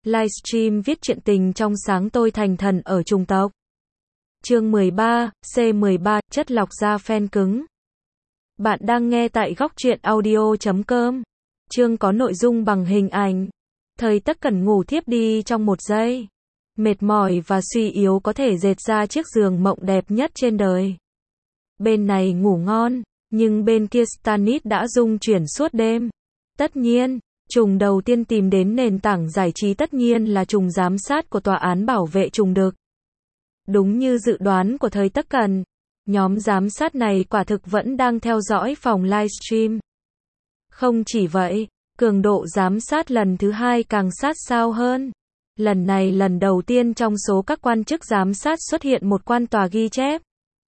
Livestream viết truyện tình trong sáng tôi thành thần ở chủng tộc. Chương 13, C13, chất lọc da fan cứng. Bạn đang nghe tại góc truyện audio.com. Chương có nội dung bằng hình ảnh. Thời Tất Cẩn ngủ thiếp đi trong một giây. Mệt mỏi và suy yếu có thể dệt ra chiếc giường mộng đẹp nhất trên đời. Bên này ngủ ngon, nhưng bên kia Stannis đã rung chuyển suốt đêm. Tất nhiên, trùng đầu tiên tìm đến nền tảng giải trí tất nhiên là trùng giám sát của tòa án bảo vệ trùng đực. Đúng như dự đoán của Thời Tất Cẩn, nhóm giám sát này quả thực vẫn đang theo dõi phòng livestream. Không chỉ vậy, cường độ giám sát lần thứ hai càng sát sao hơn. Lần này lần đầu tiên trong số các quan chức giám sát xuất hiện một quan tòa ghi chép.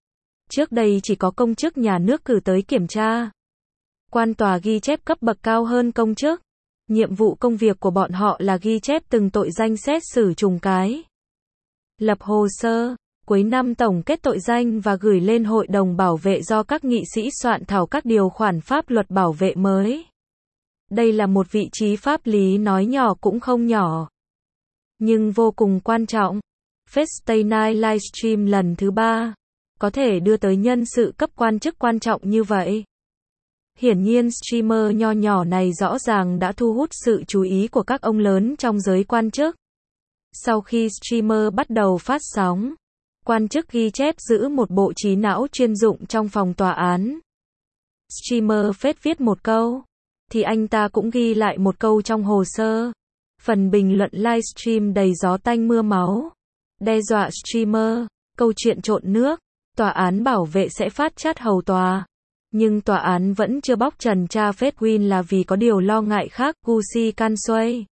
Trước đây chỉ có công chức nhà nước cử tới kiểm tra. Quan tòa ghi chép cấp bậc cao hơn công chức. Nhiệm vụ công việc của bọn họ là ghi chép từng tội danh xét xử trùng cái. Lập hồ sơ, cuối năm tổng kết tội danh và gửi lên hội đồng bảo vệ do các nghị sĩ soạn thảo các điều khoản pháp luật bảo vệ mới. Đây là một vị trí pháp lý nói nhỏ cũng không nhỏ, nhưng vô cùng quan trọng. Thursday Night Livestream lần thứ 3 có thể đưa tới nhân sự cấp quan chức quan trọng như vậy. Hiển nhiên streamer nho nhỏ này rõ ràng đã thu hút sự chú ý của các ông lớn trong giới quan chức. Sau khi streamer bắt đầu phát sóng, quan chức ghi chép giữ một bộ trí não chuyên dụng trong phòng tòa án. Streamer phết viết một câu, thì anh ta cũng ghi lại một câu trong hồ sơ. Phần bình luận livestream đầy gió tanh mưa máu. Đe dọa streamer, câu chuyện trộn nước, tòa án bảo vệ sẽ phát chát hầu tòa. Nhưng tòa án vẫn chưa bóc trần cha Fedwin là vì có điều lo ngại khác. Gucci Cansway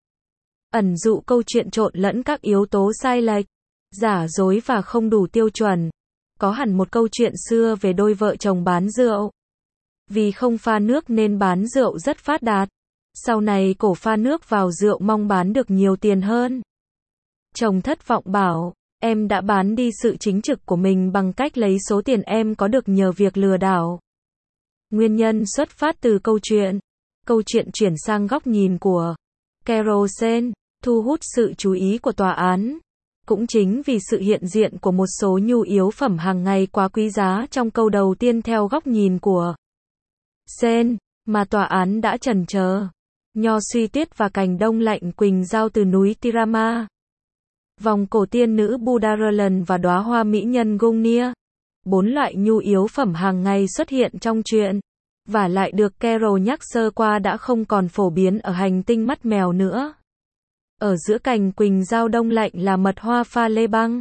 ẩn dụ câu chuyện trộn lẫn các yếu tố sai lệch, giả dối và không đủ tiêu chuẩn. Có hẳn một câu chuyện xưa về đôi vợ chồng bán rượu. Vì không pha nước nên bán rượu rất phát đạt. Sau này cổ pha nước vào rượu mong bán được nhiều tiền hơn. Chồng thất vọng bảo, em đã bán đi sự chính trực của mình bằng cách lấy số tiền em có được nhờ việc lừa đảo. Nguyên nhân xuất phát từ câu chuyện. Câu chuyện chuyển sang góc nhìn của Carol Sen, thu hút sự chú ý của tòa án. Cũng chính vì sự hiện diện của một số nhu yếu phẩm hàng ngày quá quý giá trong câu đầu tiên theo góc nhìn của Sen, mà tòa án đã chần chờ. Nho suy tuyết và cành đông lạnh quỳnh giao từ núi Tirama. Vòng cổ tiên nữ Budarelan và đóa hoa mỹ nhân Gungnir. 4 loại nhu yếu phẩm hàng ngày xuất hiện trong truyện. Và lại được Carol nhắc sơ qua đã không còn phổ biến ở hành tinh mắt mèo nữa. Ở giữa cành quỳnh giao đông lạnh là mật hoa pha lê băng.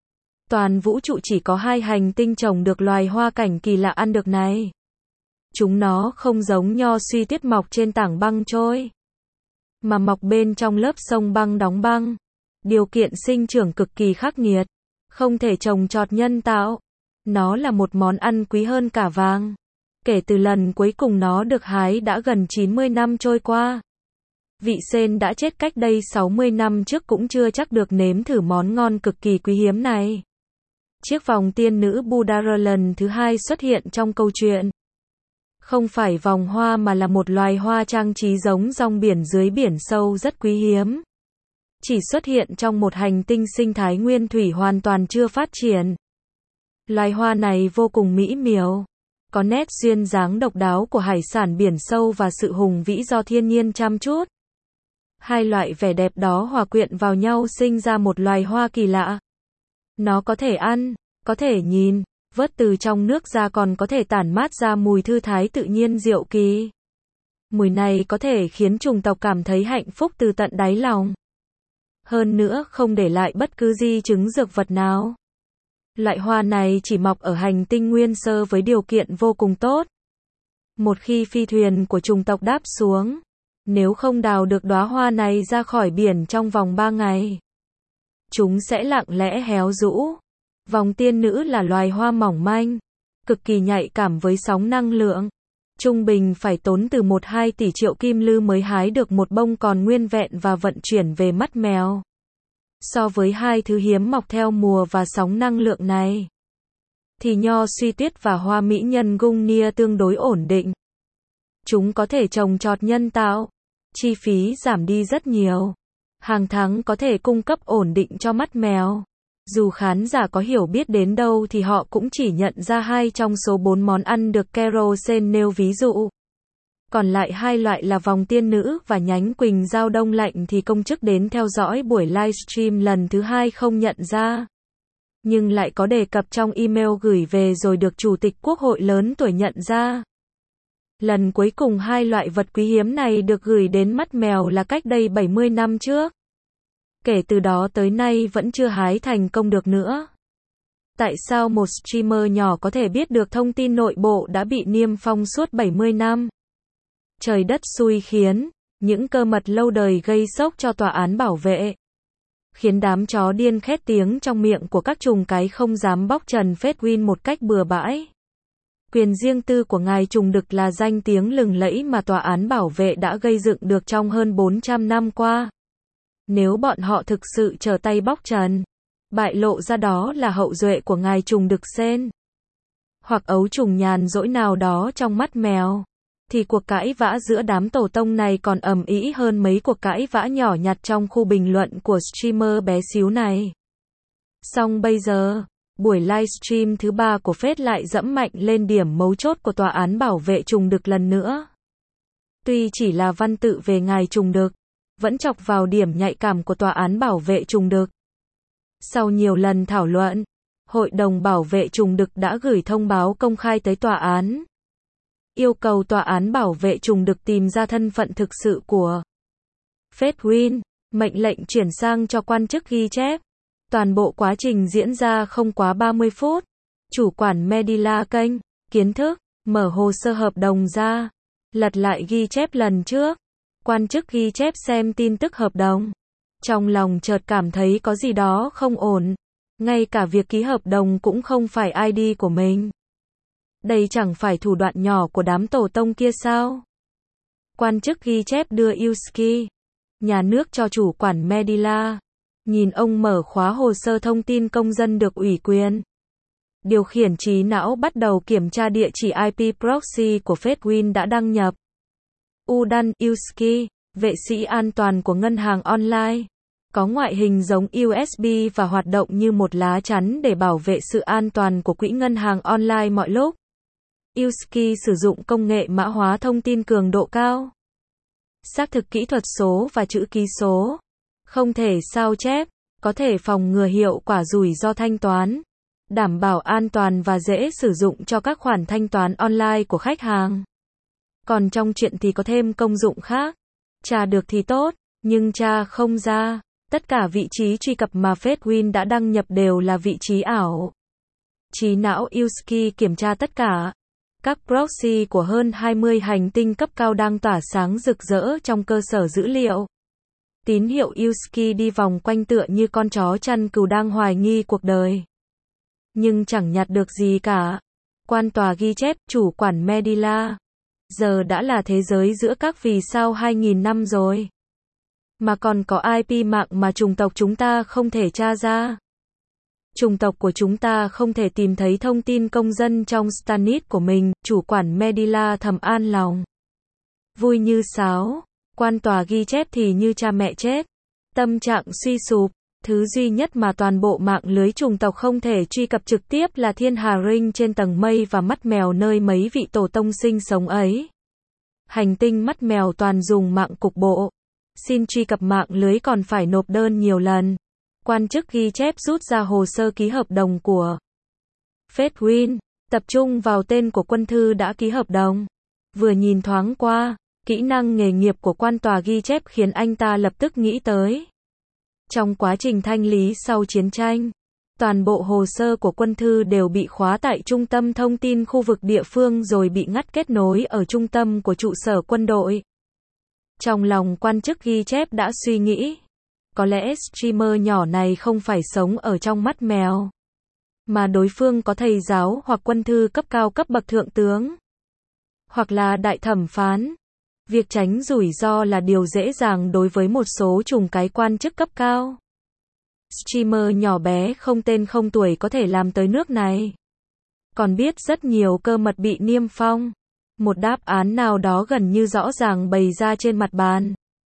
Toàn vũ trụ chỉ có 2 hành tinh trồng được loài hoa cảnh kỳ lạ ăn được này. Chúng nó không giống nho suy tuyết mọc trên tảng băng trôi, mà mọc bên trong lớp sông băng đóng băng. Điều kiện sinh trưởng cực kỳ khắc nghiệt, không thể trồng trọt nhân tạo. Nó là một món ăn quý hơn cả vàng. Kể từ lần cuối cùng nó được hái đã gần 90 năm trôi qua. Vị Sen đã chết cách đây 60 năm trước cũng chưa chắc được nếm thử món ngon cực kỳ quý hiếm này. Chiếc vòng tiên nữ Budarelan thứ 2 xuất hiện trong câu chuyện. Không phải vòng hoa mà là một loài hoa trang trí giống rong biển dưới biển sâu rất quý hiếm. Chỉ xuất hiện trong một hành tinh sinh thái nguyên thủy hoàn toàn chưa phát triển. Loài hoa này vô cùng mỹ miều, có nét duyên dáng độc đáo của hải sản biển sâu và sự hùng vĩ do thiên nhiên chăm chút. Hai loại vẻ đẹp đó hòa quyện vào nhau sinh ra một loài hoa kỳ lạ. Nó có thể ăn, có thể nhìn, vớt từ trong nước ra còn có thể tản mát ra mùi thư thái tự nhiên diệu kỳ. Mùi này có thể khiến chủng tộc cảm thấy hạnh phúc từ tận đáy lòng. Hơn nữa không để lại bất cứ di chứng dược vật nào. Loại hoa này chỉ mọc ở hành tinh nguyên sơ với điều kiện vô cùng tốt. Một khi phi thuyền của chủng tộc đáp xuống, nếu không đào được đóa hoa này ra khỏi biển trong vòng 3 ngày, chúng sẽ lặng lẽ héo rũ. Vòng tiên nữ là loài hoa mỏng manh, cực kỳ nhạy cảm với sóng năng lượng. Trung bình phải tốn từ 1-2 tỷ triệu kim lư mới hái được một bông còn nguyên vẹn và vận chuyển về mắt mèo. So với hai thứ hiếm mọc theo mùa và sóng năng lượng này, thì nho suy tuyết và hoa mỹ nhân Gungnir tương đối ổn định. Chúng có thể trồng trọt nhân tạo, chi phí giảm đi rất nhiều. hàng tháng có thể cung cấp ổn định cho mắt mèo. Dù khán giả có hiểu biết đến đâu thì họ cũng chỉ nhận ra 2 trong số 4 món ăn được Kerosene nêu ví dụ. Còn lại 2 loại là vòng tiên nữ và nhánh quỳnh dao đông lạnh thì công chức đến theo dõi buổi livestream lần thứ 2 không nhận ra. Nhưng lại có đề cập trong email gửi về rồi được Chủ tịch Quốc hội lớn tuổi nhận ra. Lần cuối cùng 2 loại vật quý hiếm này được gửi đến mắt mèo là cách đây 70 năm trước. Kể từ đó tới nay vẫn chưa hái thành công được nữa. Tại sao một streamer nhỏ có thể biết được thông tin nội bộ đã bị niêm phong suốt 70 năm? Trời đất xui khiến, những cơ mật lâu đời gây sốc cho tòa án bảo vệ. Khiến đám chó điên khét tiếng trong miệng của các trùng cái không dám bóc trần Fedwin một cách bừa bãi. Quyền riêng tư của ngài trùng đực là danh tiếng lừng lẫy mà tòa án bảo vệ đã gây dựng được trong hơn 400 năm qua. Nếu bọn họ thực sự trở tay bóc trần, bại lộ ra đó là hậu duệ của ngài trùng đực sen, hoặc ấu trùng nhàn rỗi nào đó trong mắt mèo, thì cuộc cãi vã giữa đám tổ tông này còn ầm ĩ hơn mấy cuộc cãi vã nhỏ nhặt trong khu bình luận của streamer bé xíu này. Song bây giờ, buổi livestream thứ 3 của Fed lại dẫm mạnh lên điểm mấu chốt của tòa án bảo vệ trùng đực lần nữa. Tuy chỉ là văn tự về ngài trùng đực, vẫn chọc vào điểm nhạy cảm của tòa án bảo vệ trùng đực. Sau nhiều lần thảo luận, Hội đồng bảo vệ trùng đực đã gửi thông báo công khai tới tòa án, yêu cầu tòa án bảo vệ trùng đực tìm ra thân phận thực sự của Fedwin, mệnh lệnh chuyển sang cho quan chức ghi chép. Toàn bộ quá trình diễn ra không quá 30 phút. Chủ quản Medila kênh, kiến thức, mở hồ sơ hợp đồng ra, lật lại ghi chép lần trước. Quan chức ghi chép xem tin tức hợp đồng. Trong lòng chợt cảm thấy có gì đó không ổn. Ngay cả việc ký hợp đồng cũng không phải ID của mình. Đây chẳng phải thủ đoạn nhỏ của đám tổ tông kia sao? Quan chức ghi chép đưa Yuski, nhà nước cho chủ quản Medila. Nhìn ông mở khóa hồ sơ thông tin công dân được ủy quyền. Điều khiển trí não bắt đầu kiểm tra địa chỉ IP proxy của Fedwin đã đăng nhập. Udan Yuski, vệ sĩ an toàn của ngân hàng online, có ngoại hình giống USB và hoạt động như một lá chắn để bảo vệ sự an toàn của quỹ ngân hàng online mọi lúc. Yuski sử dụng công nghệ mã hóa thông tin cường độ cao, xác thực kỹ thuật số và chữ ký số, không thể sao chép, có thể phòng ngừa hiệu quả rủi ro thanh toán, đảm bảo an toàn và dễ sử dụng cho các khoản thanh toán online của khách hàng. Còn trong chuyện thì có thêm công dụng khác. Tra được thì tốt, nhưng tra không ra. Tất cả vị trí truy cập mà Fedwin đã đăng nhập đều là vị trí ảo. Trí não Yuski kiểm tra tất cả. Các proxy của hơn 20 hành tinh cấp cao đang tỏa sáng rực rỡ trong cơ sở dữ liệu. Tín hiệu Yuski đi vòng quanh tựa như con chó chăn cừu đang hoài nghi cuộc đời. Nhưng chẳng nhặt được gì cả. Quan tòa ghi chép, chủ quản Medila. Giờ đã là thế giới giữa các vì sao 2000 năm rồi. Mà còn có IP mạng mà chủng tộc chúng ta không thể tra ra. Chủng tộc của chúng ta không thể tìm thấy thông tin công dân trong Stanis của mình, chủ quản Medila thầm an lòng. Vui như sáo, quan tòa ghi chép thì như cha mẹ chết. Tâm trạng suy sụp, thứ duy nhất mà toàn bộ mạng lưới chủng tộc không thể truy cập trực tiếp là thiên hà ring trên tầng mây và mắt mèo nơi mấy vị tổ tông sinh sống ấy. Hành tinh mắt mèo toàn dùng mạng cục bộ. Xin truy cập mạng lưới còn phải nộp đơn nhiều lần. Quan chức ghi chép rút ra hồ sơ ký hợp đồng của Fedwin, tập trung vào tên của quân thư đã ký hợp đồng. Vừa nhìn thoáng qua, kỹ năng nghề nghiệp của quan tòa ghi chép khiến anh ta lập tức nghĩ tới. Trong quá trình thanh lý sau chiến tranh, toàn bộ hồ sơ của quân thư đều bị khóa tại trung tâm thông tin khu vực địa phương rồi bị ngắt kết nối ở trung tâm của trụ sở quân đội. Trong lòng quan chức ghi chép đã suy nghĩ, có lẽ streamer nhỏ này không phải sống ở trong mắt mèo, mà đối phương có thầy giáo hoặc quân thư cấp cao cấp bậc thượng tướng, hoặc là đại thẩm phán. Việc tránh rủi ro là điều dễ dàng đối với một số trùng cái quan chức cấp cao. Streamer nhỏ bé không tên không tuổi có thể làm tới nước này. Còn biết rất nhiều cơ mật bị niêm phong. Một đáp án nào đó gần như rõ ràng bày ra trên mặt bàn.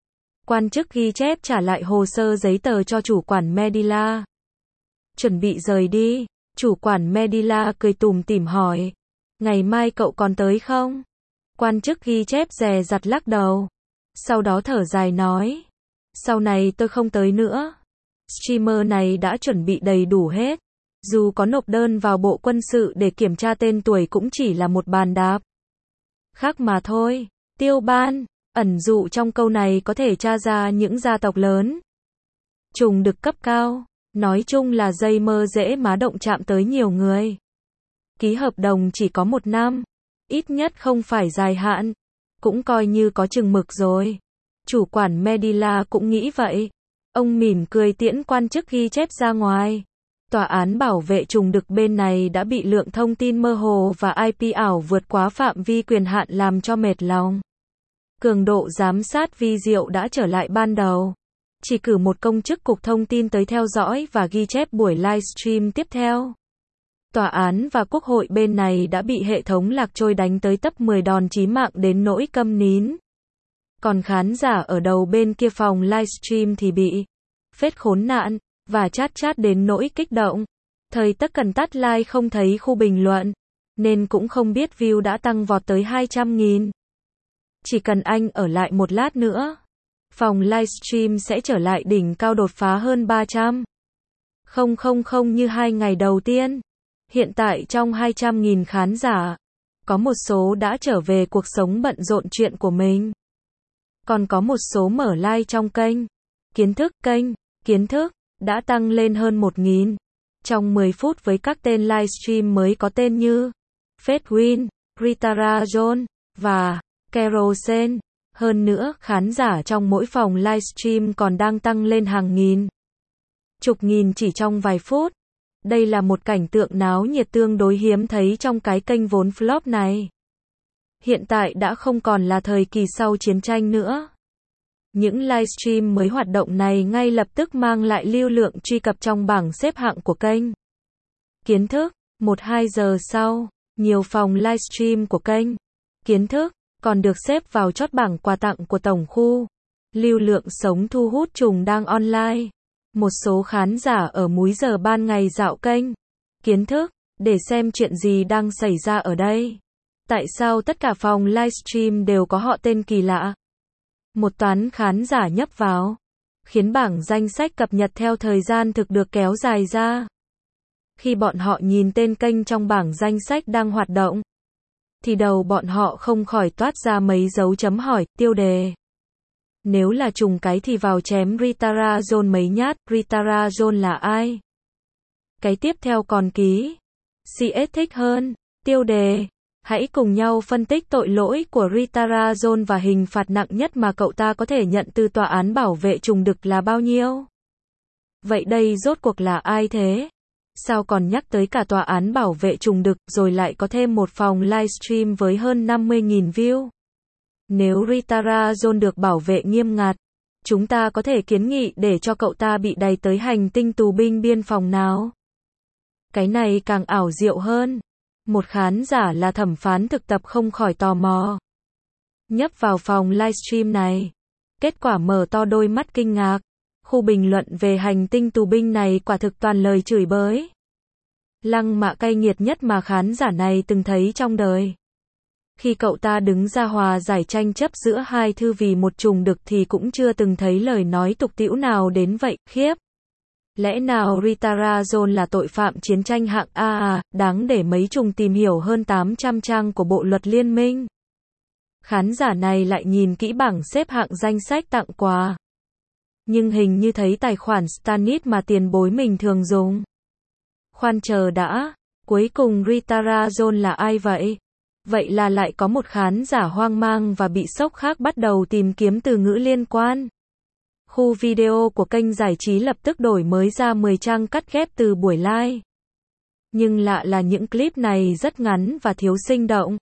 Quan chức ghi chép trả lại hồ sơ giấy tờ cho chủ quản Medila. Chuẩn bị rời đi, chủ quản Medila cười tủm tỉm hỏi. Ngày mai cậu còn tới không? Quan chức ghi chép dè dặt lắc đầu. Sau đó thở dài nói. Sau này tôi không tới nữa. Streamer này đã chuẩn bị đầy đủ hết. Dù có nộp đơn vào bộ quân sự để kiểm tra tên tuổi cũng chỉ là một bàn đạp. Khác mà thôi. Tiêu Ban, ẩn dụ trong câu này có thể tra ra những gia tộc lớn. Trùng được cấp cao. Nói chung là dây mơ dễ má động chạm tới nhiều người. Ký hợp đồng chỉ có 1 năm. Ít nhất không phải dài hạn. Cũng coi như có chừng mực rồi. Chủ quản Medila cũng nghĩ vậy. Ông mỉm cười tiễn quan chức ghi chép ra ngoài. Tòa án bảo vệ trùng đực bên này đã bị lượng thông tin mơ hồ và IP ảo vượt quá phạm vi quyền hạn làm cho mệt lòng. Cường độ giám sát vi diệu đã trở lại ban đầu. Chỉ cử một công chức cục thông tin tới theo dõi và ghi chép buổi livestream tiếp theo. Tòa án và quốc hội bên này đã bị hệ thống lạc trôi đánh tới tấp 10 đòn chí mạng đến nỗi câm nín. Còn khán giả ở đầu bên kia phòng livestream thì bị phết khốn nạn và chat đến nỗi kích động. Thời tất cần tắt like không thấy khu bình luận, nên cũng không biết view đã tăng vọt tới 200.000. Chỉ cần anh ở lại một lát nữa, phòng livestream sẽ trở lại đỉnh cao đột phá hơn 300.000 như 2 ngày đầu tiên. Hiện tại trong 200.000 khán giả, có một số đã trở về cuộc sống bận rộn chuyện của mình. Còn có một số mở like trong kênh Kiến thức đã tăng lên hơn 1.000 trong 10 phút với các tên livestream mới có tên như Fedwin, Ritara John và Carol Sen. Hơn nữa, khán giả trong mỗi phòng livestream còn đang tăng lên hàng nghìn, chục nghìn chỉ trong vài phút. Đây là một cảnh tượng náo nhiệt tương đối hiếm thấy trong cái kênh vốn flop này. Hiện tại đã không còn là thời kỳ sau chiến tranh nữa. Những livestream mới hoạt động này ngay lập tức mang lại lưu lượng truy cập trong bảng xếp hạng của kênh Kiến thức. 1-2 giờ sau, nhiều phòng livestream của kênh Kiến thức còn được xếp vào chót bảng quà tặng của tổng khu. Lưu lượng sống thu hút trùng đang online. Một số khán giả ở múi giờ ban ngày dạo kênh Kiến thức để xem chuyện gì đang xảy ra ở đây. Tại sao tất cả phòng livestream đều có họ tên kỳ lạ? Một toán khán giả nhấp vào, khiến bảng danh sách cập nhật theo thời gian thực được kéo dài ra. Khi bọn họ nhìn tên kênh trong bảng danh sách đang hoạt động, thì đầu bọn họ không khỏi toát ra mấy dấu chấm hỏi, tiêu đề. Nếu là trùng cái thì vào chém Ritara John mấy nhát. Ritara John là ai? Cái tiếp theo còn ký CS thích hơn. Tiêu đề. Hãy cùng nhau phân tích tội lỗi của Ritara John và hình phạt nặng nhất mà cậu ta có thể nhận từ tòa án bảo vệ trùng đực là bao nhiêu? Vậy đây rốt cuộc là ai thế? Sao còn nhắc tới cả tòa án bảo vệ trùng đực rồi lại có thêm một phòng livestream với hơn 50.000 view? Nếu Ritara John được bảo vệ nghiêm ngặt, chúng ta có thể kiến nghị để cho cậu ta bị đày tới hành tinh tù binh biên phòng nào? Cái này càng ảo diệu hơn. Một khán giả là thẩm phán thực tập không khỏi tò mò. Nhấp vào phòng livestream này. Kết quả mở to đôi mắt kinh ngạc. Khu bình luận về hành tinh tù binh này quả thực toàn lời chửi bới. Lăng mạ cay nghiệt nhất mà khán giả này từng thấy trong đời. Khi cậu ta đứng ra hòa giải tranh chấp giữa hai thư vì một trùng đực thì cũng chưa từng thấy lời nói tục tĩu nào đến vậy, khiếp. Lẽ nào Ritara John là tội phạm chiến tranh hạng A à, đáng để mấy trùng tìm hiểu hơn 800 trang của Bộ luật Liên minh. Khán giả này lại nhìn kỹ bảng xếp hạng danh sách tặng quà. Nhưng hình như thấy tài khoản Stanit mà tiền bối mình thường dùng. Khoan chờ đã, cuối cùng Ritara John là ai vậy? Vậy là lại có một khán giả hoang mang và bị sốc khác bắt đầu tìm kiếm từ ngữ liên quan. Khu video của kênh giải trí lập tức đổi mới ra 10 trang cắt ghép từ buổi live. Nhưng lạ là những clip này rất ngắn và thiếu sinh động.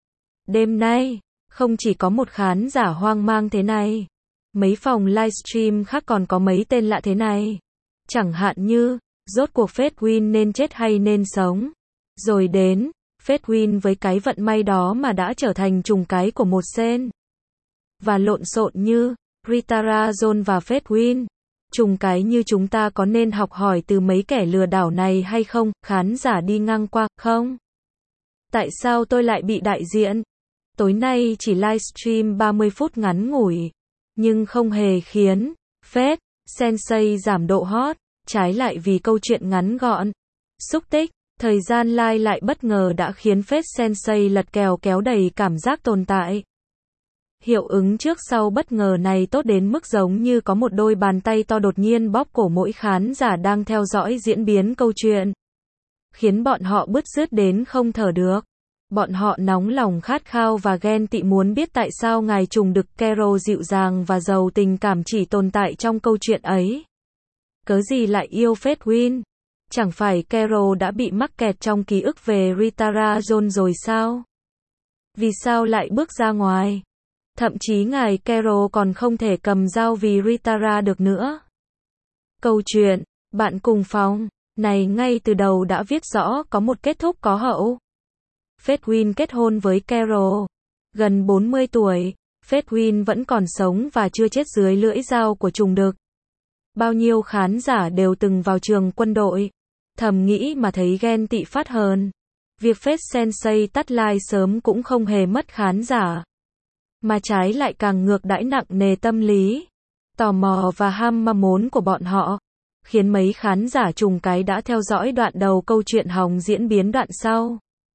Đêm nay, không chỉ có một khán giả hoang mang thế này. Mấy phòng livestream khác còn có mấy tên lạ thế này. Chẳng hạn như, rốt cuộc Fedwin nên chết hay nên sống. Rồi đến, Fedwin với cái vận may đó mà đã trở thành trùng cái của một sen. Và lộn xộn như, Ritara John và Fedwin. Trùng cái như chúng ta có nên học hỏi từ mấy kẻ lừa đảo này hay không? Khán giả đi ngang qua, không? Tại sao tôi lại bị đại diện? Tối nay chỉ livestream 30 phút ngắn ngủi, nhưng không hề khiến Fed Sensei giảm độ hot, trái lại vì câu chuyện ngắn gọn, xúc tích, thời gian live lại bất ngờ đã khiến Fed Sensei lật kèo kéo đầy cảm giác tồn tại. Hiệu ứng trước sau bất ngờ này tốt đến mức giống như có một đôi bàn tay to đột nhiên bóp cổ mỗi khán giả đang theo dõi diễn biến câu chuyện, khiến bọn họ bứt rứt đến không thở được. Bọn họ nóng lòng khát khao và ghen tị muốn biết tại sao ngài trùng đực Carol dịu dàng và giàu tình cảm chỉ tồn tại trong câu chuyện ấy. Cớ gì lại yêu Fedwin? Chẳng phải Carol đã bị mắc kẹt trong ký ức về Ritara John rồi sao? Vì sao lại bước ra ngoài? Thậm chí ngài Carol còn không thể cầm dao vì Ritara được nữa. Câu chuyện, bạn cùng phòng, này ngay từ đầu đã viết rõ có một kết thúc có hậu. Fedwin kết hôn với Carol. Gần 40 tuổi, Fedwin vẫn còn sống và chưa chết dưới lưỡi dao của trùng đực. Bao nhiêu khán giả đều từng vào trường quân đội, thầm nghĩ mà thấy ghen tị phát hờn. Việc Fed Sensei tắt live sớm cũng không hề mất khán giả, mà trái lại càng ngược đãi nặng nề tâm lý, tò mò và ham muốn của bọn họ, khiến mấy khán giả trùng cái đã theo dõi đoạn đầu câu chuyện hòng diễn biến đoạn sau,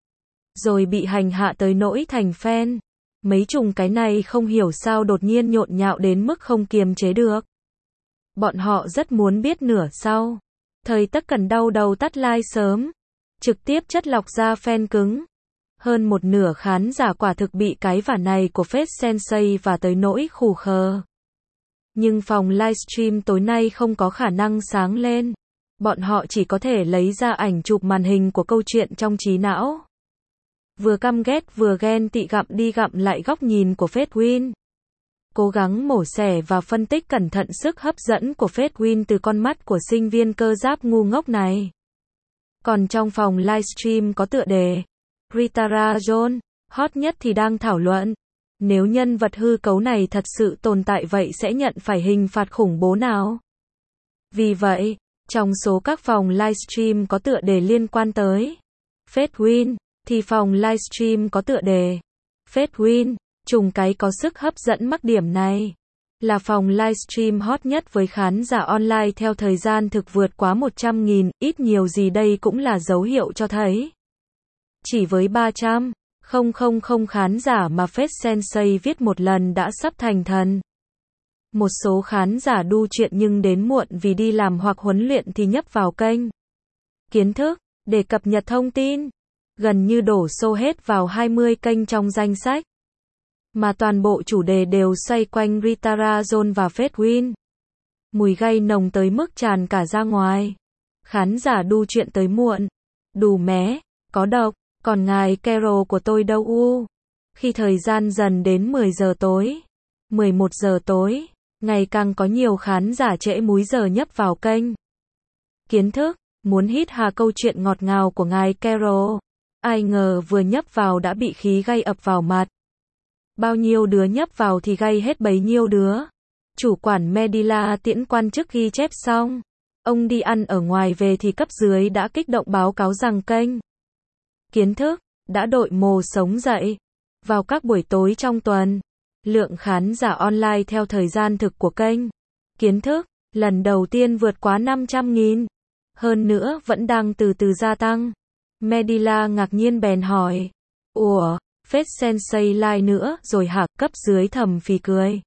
rồi bị hành hạ tới nỗi thành fan. Mấy trùng cái này không hiểu sao đột nhiên nhộn nhạo đến mức không kiềm chế được. Bọn họ rất muốn biết nửa sau. Thời tất cần đau đầu tắt live sớm, trực tiếp chất lọc ra fan cứng. Hơn một nửa khán giả quả thực bị cái vả này của Fed Sensei và tới nỗi khù khờ. Nhưng phòng livestream tối nay không có khả năng sáng lên. Bọn họ chỉ có thể lấy ra ảnh chụp màn hình của câu chuyện trong trí não. Vừa căm ghét vừa ghen tị gặm đi gặm lại góc nhìn của Fedwin. Cố gắng mổ xẻ và phân tích cẩn thận sức hấp dẫn của Fedwin từ con mắt của sinh viên cơ giáp ngu ngốc này. Còn trong phòng livestream có tựa đề Ritara John, hot nhất thì đang thảo luận. Nếu nhân vật hư cấu này thật sự tồn tại vậy sẽ nhận phải hình phạt khủng bố nào? Vì vậy, trong số các phòng livestream có tựa đề liên quan tới Fedwin, thì phòng livestream có tựa đề Fedwin, trùng cái có sức hấp dẫn mắc điểm này, là phòng livestream hot nhất với khán giả online theo thời gian thực vượt quá 100.000, ít nhiều gì đây cũng là dấu hiệu cho thấy. Chỉ với 300.000 khán giả mà Fed Sensei viết một lần đã sắp thành thần. Một số khán giả đu chuyện nhưng đến muộn vì đi làm hoặc huấn luyện thì nhấp vào kênh Kiến thức để cập nhật thông tin. Gần như đổ xô hết vào 20 kênh trong danh sách. Mà toàn bộ chủ đề đều xoay quanh Ritara John và Fedwin. Mùi gay nồng tới mức tràn cả ra ngoài. Khán giả đu chuyện tới muộn. Đù mé, có độc, còn ngài Carol của tôi đâu u. Khi thời gian dần đến 10 giờ tối, 11 giờ tối, ngày càng có nhiều khán giả trễ múi giờ nhấp vào kênh Kiến thức, muốn hít hà câu chuyện ngọt ngào của ngài Carol. Ai ngờ vừa nhấp vào đã bị khí gay ập vào mặt. Bao nhiêu đứa nhấp vào thì gay hết bấy nhiêu đứa. Chủ quản Medila tiễn quan chức ghi chép xong. Ông đi ăn ở ngoài về thì cấp dưới đã kích động báo cáo rằng kênh Kiến thức đã đội mồ sống dậy. Vào các buổi tối trong tuần, lượng khán giả online theo thời gian thực của kênh Kiến thức lần đầu tiên vượt quá 500.000. Hơn nữa vẫn đang từ từ gia tăng. Medila ngạc nhiên bèn hỏi. Ủa, Fed Sensei live nữa rồi hả? Cấp dưới thầm phì cười.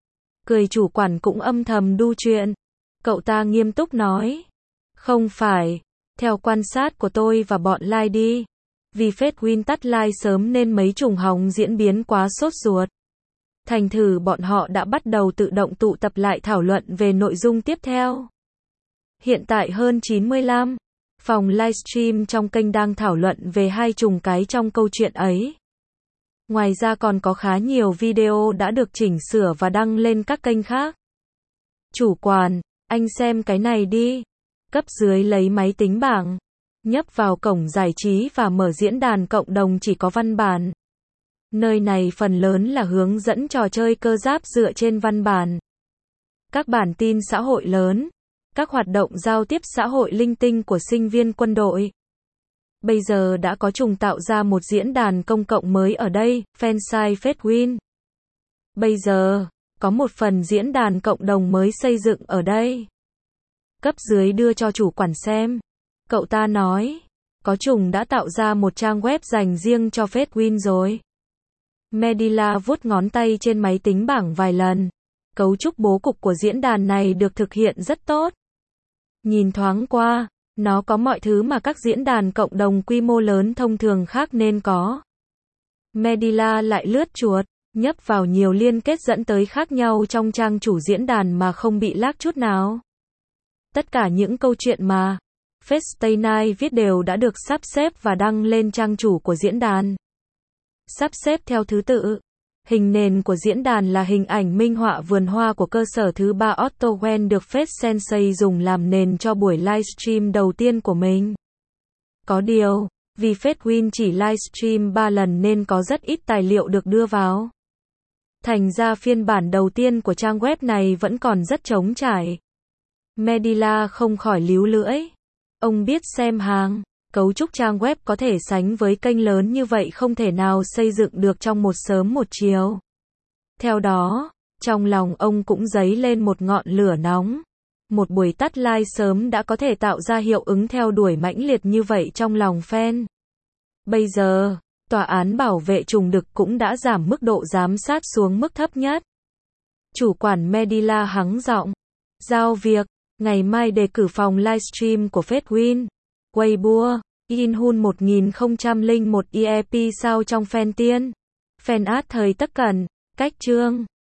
Cười chủ quản cũng âm thầm đu chuyện. Cậu ta nghiêm túc nói. Không phải. Theo quan sát của tôi và bọn live đi. Vì Fedwin tắt live sớm nên mấy trùng hòng diễn biến quá sốt ruột. Thành thử bọn họ đã bắt đầu tự động tụ tập lại thảo luận về nội dung tiếp theo. Hiện tại hơn 95 phòng livestream trong kênh đang thảo luận về hai trùng cái trong câu chuyện ấy. Ngoài ra còn có khá nhiều video đã được chỉnh sửa và đăng lên các kênh khác. Chủ quản, anh xem cái này đi. Cấp dưới lấy máy tính bảng, nhấp vào cổng giải trí và mở diễn đàn cộng đồng chỉ có văn bản. Nơi này phần lớn là hướng dẫn trò chơi cơ giáp dựa trên văn bản. các bản tin xã hội lớn, các hoạt động giao tiếp xã hội linh tinh của sinh viên quân đội. Bây giờ đã có trùng tạo ra một diễn đàn công cộng mới ở đây, fansite Fedwin. Bây giờ, có một phần diễn đàn cộng đồng mới xây dựng ở đây. Cấp dưới đưa cho chủ quản xem. Cậu ta nói, có trùng đã tạo ra một trang web dành riêng cho Fedwin rồi. Medila vuốt ngón tay trên máy tính bảng vài lần. Cấu trúc bố cục của diễn đàn này được thực hiện rất tốt. Nhìn thoáng qua, nó có mọi thứ mà các diễn đàn cộng đồng quy mô lớn thông thường khác nên có. Medila lại lướt chuột, nhấp vào nhiều liên kết dẫn tới khác nhau trong trang chủ diễn đàn mà không bị lag chút nào. Tất cả những câu chuyện mà Festay Night viết đều đã được sắp xếp và đăng lên trang chủ của diễn đàn. Sắp xếp theo thứ tự. Hình nền của diễn đàn là hình ảnh minh họa vườn hoa của cơ sở thứ 3 Ottowen được Fed Sensei dùng làm nền cho buổi livestream đầu tiên của mình. Có điều, vì Fedwin chỉ livestream 3 lần nên có rất ít tài liệu được đưa vào. Thành ra phiên bản đầu tiên của trang web này vẫn còn rất trống trải. Medila không khỏi líu lưỡi. Ông biết xem hàng, cấu trúc trang web có thể sánh với kênh lớn như vậy không thể nào xây dựng được trong một sớm một chiều. Theo đó, trong lòng ông cũng dấy lên một ngọn lửa nóng. Một buổi tắt live sớm đã có thể tạo ra hiệu ứng theo đuổi mãnh liệt như vậy trong lòng fan. Bây giờ, tòa án bảo vệ trùng đực cũng đã giảm mức độ giám sát xuống mức thấp nhất. Chủ quản Medila hắng giọng. Giao việc, ngày mai đề cử phòng livestream của Fedwin. Weibo, Inhun 1001 IEP sao trong fan tiên. Fan art thời tất cận, cách chương.